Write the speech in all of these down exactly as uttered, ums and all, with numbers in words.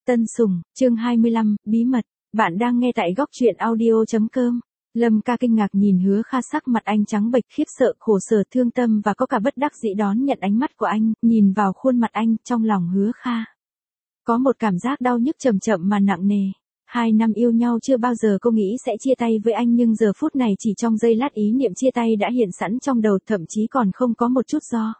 Tân Sủng, chương hai mươi lăm, bí mật. Bạn đang nghe tại góc truyện audio chấm com. Lâm ca kinh ngạc nhìn Hứa Kha, sắc mặt anh trắng bệch, khiếp sợ, khổ sở, thương tâm và có cả bất đắc dĩ đón nhận ánh mắt của anh, nhìn vào khuôn mặt anh, trong lòng Hứa Kha có một cảm giác đau nhức chậm chậm mà nặng nề. Hai năm yêu nhau chưa bao giờ cô nghĩ sẽ chia tay với anh, nhưng giờ phút này chỉ trong giây lát ý niệm chia tay đã hiện sẵn trong đầu, thậm chí còn không có một chút do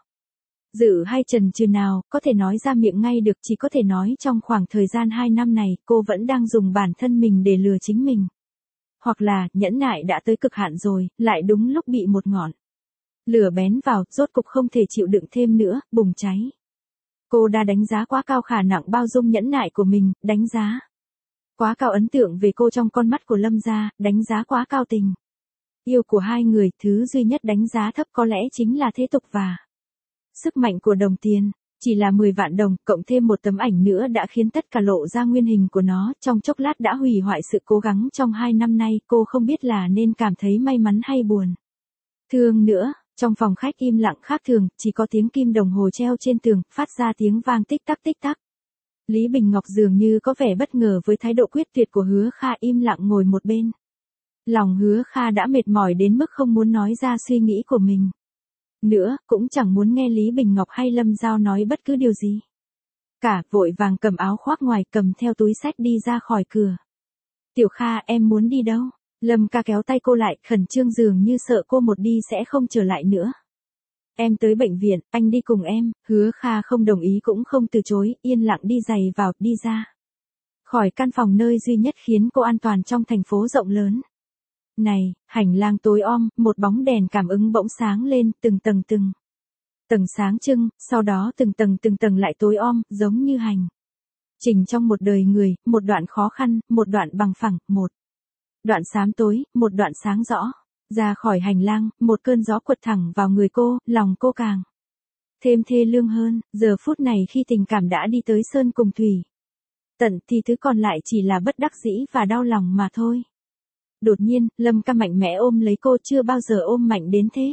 dự hay chần chừ nào, có thể nói ra miệng ngay được. Chỉ có thể nói trong khoảng thời gian hai năm này, cô vẫn đang dùng bản thân mình để lừa chính mình. Hoặc là, nhẫn nại đã tới cực hạn rồi, lại đúng lúc bị một ngọn lửa bén vào, rốt cục không thể chịu đựng thêm nữa, bùng cháy. Cô đã đánh giá quá cao khả năng bao dung nhẫn nại của mình, đánh giá quá cao ấn tượng về cô trong con mắt của Lâm gia, đánh giá quá cao tình yêu của hai người. Thứ duy nhất đánh giá thấp có lẽ chính là thế tục và sức mạnh của đồng tiền. Chỉ là mười vạn đồng, cộng thêm một tấm ảnh nữa đã khiến tất cả lộ ra nguyên hình của nó, trong chốc lát đã hủy hoại sự cố gắng trong hai năm nay. Cô không biết là nên cảm thấy may mắn hay buồn thương nữa. Trong phòng khách im lặng khác thường, chỉ có tiếng kim đồng hồ treo trên tường, phát ra tiếng vang tích tắc tích tắc. Lý Bình Ngọc dường như có vẻ bất ngờ với thái độ quyết tuyệt của Hứa Kha, im lặng ngồi một bên. Lòng Hứa Kha đã mệt mỏi đến mức không muốn nói ra suy nghĩ của mình nữa, cũng chẳng muốn nghe Lý Bình Ngọc hay Lâm Giao nói bất cứ điều gì cả, vội vàng cầm áo khoác ngoài, cầm theo túi xách đi ra khỏi cửa. Tiểu Kha, em muốn đi đâu? Lâm ca kéo tay cô lại, khẩn trương dường như sợ cô một đi sẽ không trở lại nữa. Em tới bệnh viện, anh đi cùng em. Hứa Kha không đồng ý cũng không từ chối, yên lặng đi giày vào, đi ra khỏi căn phòng nơi duy nhất khiến cô an toàn trong thành phố rộng lớn này. Hành lang tối om, một bóng đèn cảm ứng bỗng sáng lên, từng tầng từng tầng sáng trưng, sau đó từng tầng từng tầng lại tối om, giống như hành trình trong một đời người, một đoạn khó khăn, một đoạn bằng phẳng, một đoạn xám tối, một đoạn sáng rõ. Ra khỏi hành lang, một cơn gió quật thẳng vào người cô, lòng cô càng thêm thê lương hơn. Giờ phút này khi tình cảm đã đi tới sơn cùng thủy tận thì thứ còn lại chỉ là bất đắc dĩ và đau lòng mà thôi. Đột nhiên, Lâm ca mạnh mẽ ôm lấy cô, chưa bao giờ ôm mạnh đến thế.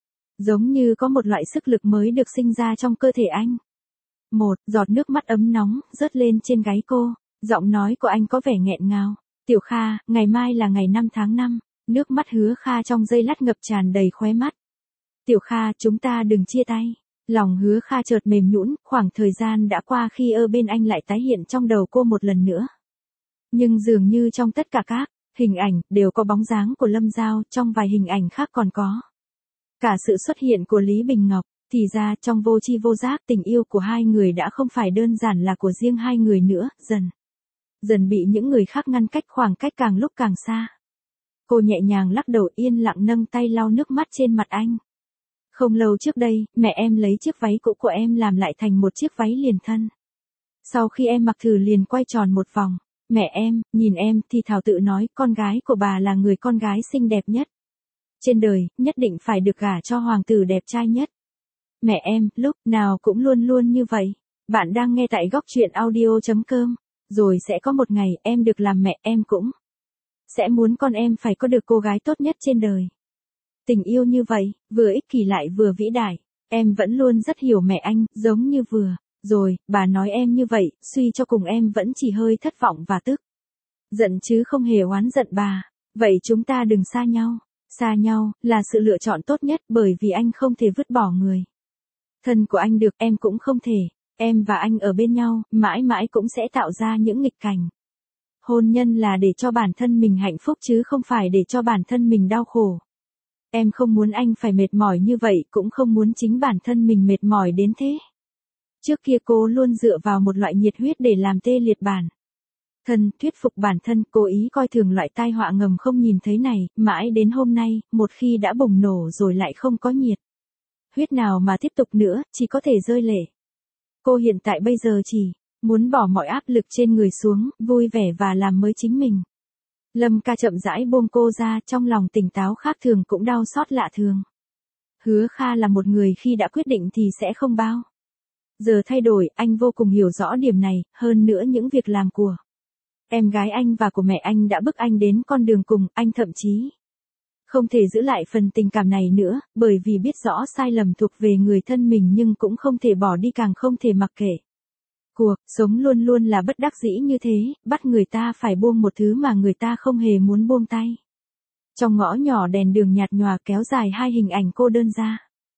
Giống như có một loại sức lực mới được sinh ra trong cơ thể anh. Một giọt nước mắt ấm nóng rớt lên trên gáy cô, giọng nói của anh có vẻ nghẹn ngào. Tiểu Kha, ngày mai là ngày năm tháng năm. Nước mắt Hứa Kha trong giây lát ngập tràn đầy khóe mắt. Tiểu Kha, chúng ta đừng chia tay. Lòng Hứa Kha chợt mềm nhũn, khoảng thời gian đã qua khi ở bên anh lại tái hiện trong đầu cô một lần nữa. Nhưng dường như trong tất cả các hình ảnh, đều có bóng dáng của Lâm Giao, trong vài hình ảnh khác còn có cả sự xuất hiện của Lý Bình Ngọc. Thì ra, trong vô tri vô giác, tình yêu của hai người đã không phải đơn giản là của riêng hai người nữa, dần dần bị những người khác ngăn cách, khoảng cách càng lúc càng xa. Cô nhẹ nhàng lắc đầu, yên lặng nâng tay lau nước mắt trên mặt anh. Không lâu trước đây, mẹ em lấy chiếc váy cũ của em làm lại thành một chiếc váy liền thân. Sau khi em mặc thử liền quay tròn một vòng. Mẹ em, nhìn em, thì thảo tự nói, con gái của bà là người con gái xinh đẹp nhất trên đời, nhất định phải được gả cho hoàng tử đẹp trai nhất. Mẹ em, lúc nào cũng luôn luôn như vậy. Bạn đang nghe tại góc truyện audio chấm com. Rồi sẽ có một ngày, em được làm mẹ, em cũng sẽ muốn con em phải có được cô gái tốt nhất trên đời. Tình yêu như vậy, vừa ích kỷ lại vừa vĩ đại. Em vẫn luôn rất hiểu mẹ anh, giống như vừa rồi, bà nói em như vậy, suy cho cùng em vẫn chỉ hơi thất vọng và tức giận chứ không hề oán giận bà. Vậy chúng ta đừng xa nhau. Xa nhau, là sự lựa chọn tốt nhất, bởi vì anh không thể vứt bỏ người thân của anh được, em cũng không thể. Em và anh ở bên nhau, mãi mãi cũng sẽ tạo ra những nghịch cảnh. Hôn nhân là để cho bản thân mình hạnh phúc chứ không phải để cho bản thân mình đau khổ. Em không muốn anh phải mệt mỏi như vậy, cũng không muốn chính bản thân mình mệt mỏi đến thế. Trước kia cô luôn dựa vào một loại nhiệt huyết để làm tê liệt bản thân, thuyết phục bản thân, cố ý coi thường loại tai họa ngầm không nhìn thấy này, mãi đến hôm nay, một khi đã bùng nổ rồi lại không có nhiệt huyết nào mà tiếp tục nữa, chỉ có thể rơi lệ. Cô hiện tại bây giờ chỉ muốn bỏ mọi áp lực trên người xuống, vui vẻ và làm mới chính mình. Lâm ca chậm rãi buông cô ra, trong lòng tỉnh táo khác thường cũng đau xót lạ thường. Hứa Kha là một người khi đã quyết định thì sẽ không bao giờ thay đổi, anh vô cùng hiểu rõ điểm này, hơn nữa những việc làm của em gái anh và của mẹ anh đã bức anh đến con đường cùng, anh thậm chí không thể giữ lại phần tình cảm này nữa, bởi vì biết rõ sai lầm thuộc về người thân mình nhưng cũng không thể bỏ đi, càng không thể mặc kệ Cuộc sống luôn luôn là bất đắc dĩ như thế, bắt người ta phải buông một thứ mà người ta không hề muốn buông tay. Trong ngõ nhỏ đèn đường nhạt nhòa kéo dài hai hình ảnh cô đơn ra.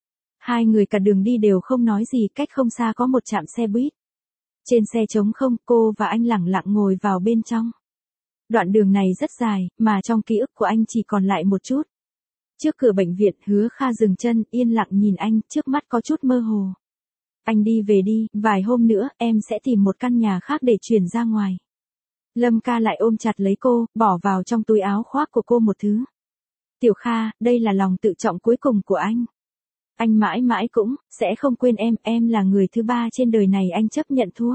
Hai người cả đường đi đều không nói gì, cách không xa có một trạm xe buýt. Trên xe trống không, cô và anh lẳng lặng ngồi vào bên trong. Đoạn đường này rất dài, mà trong ký ức của anh chỉ còn lại một chút. Trước cửa bệnh viện, Hứa Kha dừng chân, yên lặng nhìn anh, trước mắt có chút mơ hồ. Anh đi về đi, vài hôm nữa, em sẽ tìm một căn nhà khác để chuyển ra ngoài. Lâm Ca lại ôm chặt lấy cô, bỏ vào trong túi áo khoác của cô một thứ. Tiểu Kha, đây là lòng tự trọng cuối cùng của anh. Anh mãi mãi cũng, sẽ không quên em, em là người thứ ba trên đời này anh chấp nhận thua.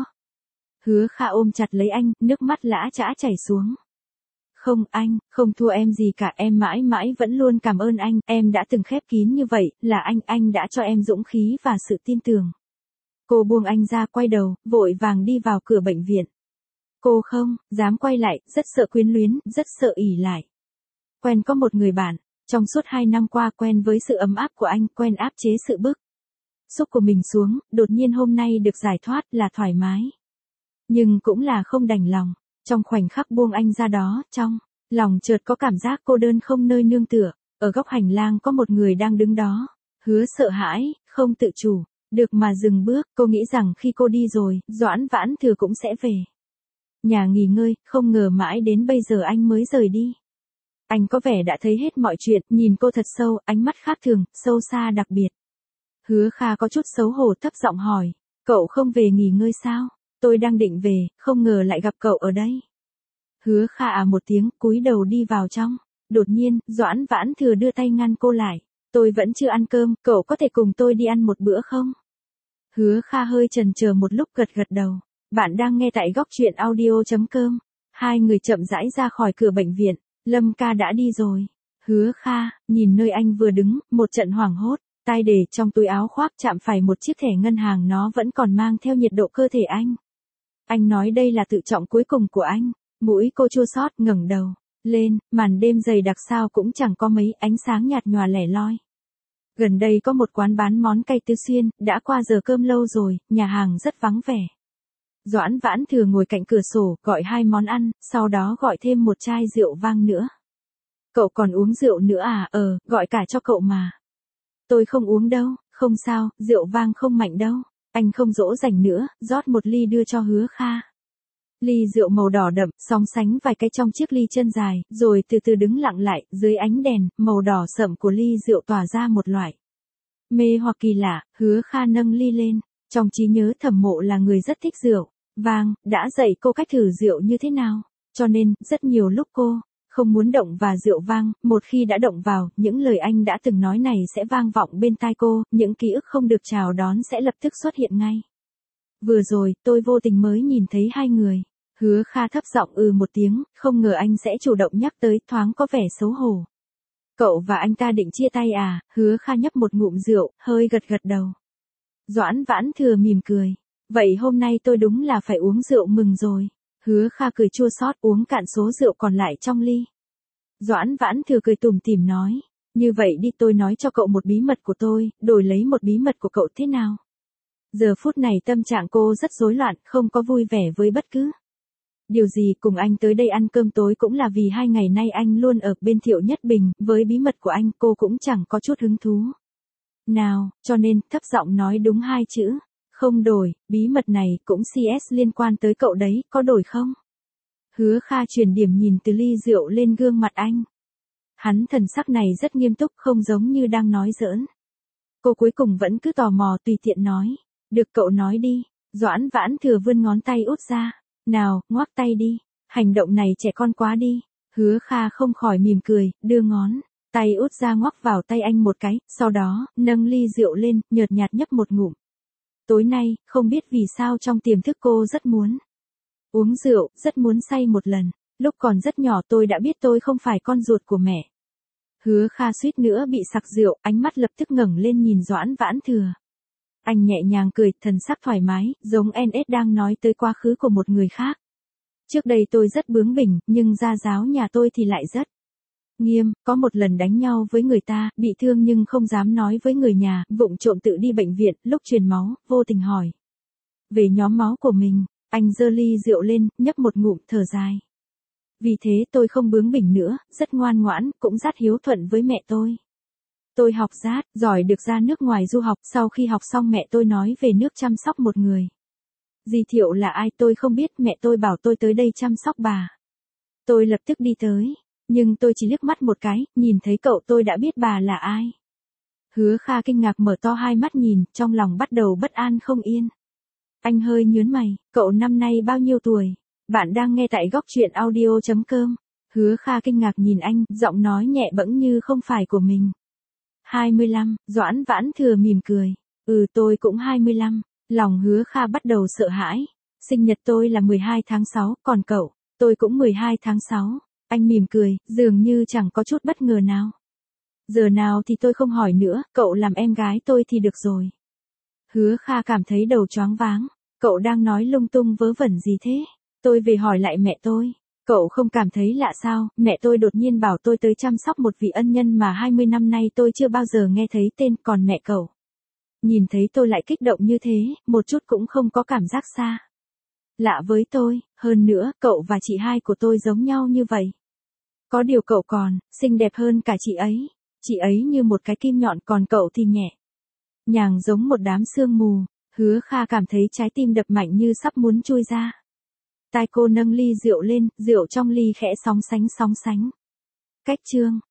Hứa Kha ôm chặt lấy anh, nước mắt lã chã chảy xuống. Không anh, không thua em gì cả, em mãi mãi vẫn luôn cảm ơn anh, em đã từng khép kín như vậy, là anh, anh đã cho em dũng khí và sự tin tưởng. Cô buông anh ra, quay đầu, vội vàng đi vào cửa bệnh viện. Cô không dám quay lại, rất sợ quyến luyến, rất sợ ỉ lại. Quen có một người bạn, trong suốt hai năm qua quen với sự ấm áp của anh, quen áp chế sự bức xúc của mình xuống, đột nhiên hôm nay được giải thoát là thoải mái. Nhưng cũng là không đành lòng, trong khoảnh khắc buông anh ra đó, trong lòng chợt có cảm giác cô đơn không nơi nương tựa, ở góc hành lang có một người đang đứng đó. Hứa sợ hãi, không tự chủ được mà dừng bước, cô nghĩ rằng khi cô đi rồi, Doãn Vãn Thừa cũng sẽ về nhà nghỉ ngơi, không ngờ mãi đến bây giờ anh mới rời đi. Anh có vẻ đã thấy hết mọi chuyện, nhìn cô thật sâu, ánh mắt khác thường, sâu xa đặc biệt. Hứa Kha có chút xấu hổ thấp giọng hỏi, cậu không về nghỉ ngơi sao? Tôi đang định về, không ngờ lại gặp cậu ở đây. Hứa Kha à một tiếng, cúi đầu đi vào trong. Đột nhiên, Doãn Vãn Thừa đưa tay ngăn cô lại. Tôi vẫn chưa ăn cơm, cậu có thể cùng tôi đi ăn một bữa không? Hứa Kha hơi chần chờ một lúc, gật gật đầu. Bạn đang nghe tại góc truyện audio chấm com. Hai người chậm rãi ra khỏi cửa bệnh viện. Lâm Ca đã đi rồi. Hứa Kha, nhìn nơi anh vừa đứng, một trận hoảng hốt. Tay để trong túi áo khoác chạm phải một chiếc thẻ ngân hàng, nó vẫn còn mang theo nhiệt độ cơ thể anh. Anh nói đây là tự trọng cuối cùng của anh. Mũi cô chua xót, ngẩng đầu lên, màn đêm dày đặc sao cũng chẳng có mấy, ánh sáng nhạt nhòa lẻ loi. Gần đây có một quán bán món cay Tứ Xuyên, đã qua giờ cơm lâu rồi, nhà hàng rất vắng vẻ. Doãn Vãn Thừa ngồi cạnh cửa sổ, gọi hai món ăn, sau đó gọi thêm một chai rượu vang nữa. Cậu còn uống rượu nữa à? Ờ, gọi cả cho cậu mà. Tôi không uống đâu, không sao, rượu vang không mạnh đâu. Anh không dỗ dành nữa, rót một ly đưa cho Hứa Kha. Ly rượu màu đỏ đậm, song sánh vài cái trong chiếc ly chân dài, rồi từ từ đứng lặng lại, dưới ánh đèn, màu đỏ sậm của ly rượu tỏa ra một loại mê hoặc kỳ lạ. Hứa Kha nâng ly lên, trong trí nhớ Thẩm Mộ là người rất thích rượu vang, đã dạy cô cách thử rượu như thế nào, cho nên, rất nhiều lúc cô không muốn động vào rượu vang, một khi đã động vào, những lời anh đã từng nói này sẽ vang vọng bên tai cô, những ký ức không được chào đón sẽ lập tức xuất hiện ngay. Vừa rồi, tôi vô tình mới nhìn thấy hai người. Hứa Kha thấp giọng ừ một tiếng, không ngờ anh sẽ chủ động nhắc tới, thoáng có vẻ xấu hổ. Cậu và anh ta định chia tay à? Hứa Kha nhấp một ngụm rượu, hơi gật gật đầu. Doãn Vãn Thừa mỉm cười. Vậy hôm nay tôi đúng là phải uống rượu mừng rồi. Hứa Kha cười chua xót, uống cạn số rượu còn lại trong ly. Doãn Vãn Thừa cười tủm tỉm nói, như vậy đi, tôi nói cho cậu một bí mật của tôi, đổi lấy một bí mật của cậu thế nào? Giờ phút này tâm trạng cô rất rối loạn, không có vui vẻ với bất cứ điều gì. Cùng anh tới đây ăn cơm tối cũng là vì hai ngày nay anh luôn ở bên Thiệu Nhất Bình, với bí mật của anh cô cũng chẳng có chút hứng thú nào, cho nên thấp giọng nói đúng hai chữ. Không đổi, bí mật này cũng xê ét liên quan tới cậu đấy, có đổi không? Hứa Kha chuyển điểm nhìn từ ly rượu lên gương mặt anh. Hắn thần sắc này rất nghiêm túc, không giống như đang nói giỡn. Cô cuối cùng vẫn cứ tò mò tùy tiện nói. Được, cậu nói đi. Doãn Vãn Thừa vươn ngón tay út ra. Nào, ngoắc tay đi. Hành động này trẻ con quá đi. Hứa Kha không khỏi mỉm cười, đưa ngón tay út ra ngoắc vào tay anh một cái, sau đó, nâng ly rượu lên, nhợt nhạt nhấp một ngụm. Tối nay, không biết vì sao trong tiềm thức cô rất muốn uống rượu, rất muốn say một lần. Lúc còn rất nhỏ tôi đã biết tôi không phải con ruột của mẹ. Hứa Kha suýt nữa bị sặc rượu, ánh mắt lập tức ngẩng lên nhìn Doãn Vãn Thừa. Anh nhẹ nhàng cười, thần sắc thoải mái, giống en ét đang nói tới quá khứ của một người khác. Trước đây tôi rất bướng bỉnh, nhưng gia giáo nhà tôi thì lại rất nghiêm, có một lần đánh nhau với người ta, bị thương nhưng không dám nói với người nhà, vụng trộm tự đi bệnh viện, lúc truyền máu, vô tình hỏi Về nhóm máu của mình, anh giơ ly rượu lên, nhấp một ngụm thở dài. Vì thế tôi không bướng bỉnh nữa, rất ngoan ngoãn, cũng rất hiếu thuận với mẹ tôi. Tôi học rát, giỏi được ra nước ngoài du học, sau khi học xong mẹ tôi nói về nước chăm sóc một người. Dì Thiệu là ai tôi không biết, mẹ tôi bảo tôi tới đây chăm sóc bà. Tôi lập tức đi tới, nhưng tôi chỉ liếc mắt một cái, nhìn thấy cậu tôi đã biết bà là ai. Hứa Kha kinh ngạc mở to hai mắt nhìn, trong lòng bắt đầu bất an không yên. Anh hơi nhướng mày, cậu năm nay bao nhiêu tuổi? Bạn đang nghe tại góc truyện audio chấm com. Hứa Kha kinh ngạc nhìn anh, giọng nói nhẹ bẫng như không phải của mình. hai mươi lăm, Doãn Vãn Thừa mỉm cười. Ừ tôi cũng hai mươi lăm, lòng Hứa Kha bắt đầu sợ hãi. Sinh nhật tôi là mười hai tháng sáu, còn cậu, tôi cũng mười hai tháng sáu. Anh mỉm cười, dường như chẳng có chút bất ngờ nào. Giờ nào thì tôi không hỏi nữa, cậu làm em gái tôi thì được rồi. Hứa Kha cảm thấy đầu choáng váng. Cậu đang nói lung tung vớ vẩn gì thế? Tôi về hỏi lại mẹ tôi. Cậu không cảm thấy lạ sao, mẹ tôi đột nhiên bảo tôi tới chăm sóc một vị ân nhân mà hai mươi năm nay tôi chưa bao giờ nghe thấy tên, còn mẹ cậu. Nhìn thấy tôi lại kích động như thế, một chút cũng không có cảm giác xa lạ với tôi, hơn nữa, cậu và chị hai của tôi giống nhau như vậy. Có điều cậu còn, xinh đẹp hơn cả chị ấy. Chị ấy như một cái kim nhọn, còn cậu thì nhẹ nhàng giống một đám sương mù. Hứa Kha cảm thấy trái tim đập mạnh như sắp muốn chui ra. Tai cô nâng ly rượu lên, rượu trong ly khẽ sóng sánh sóng sánh. Cách chương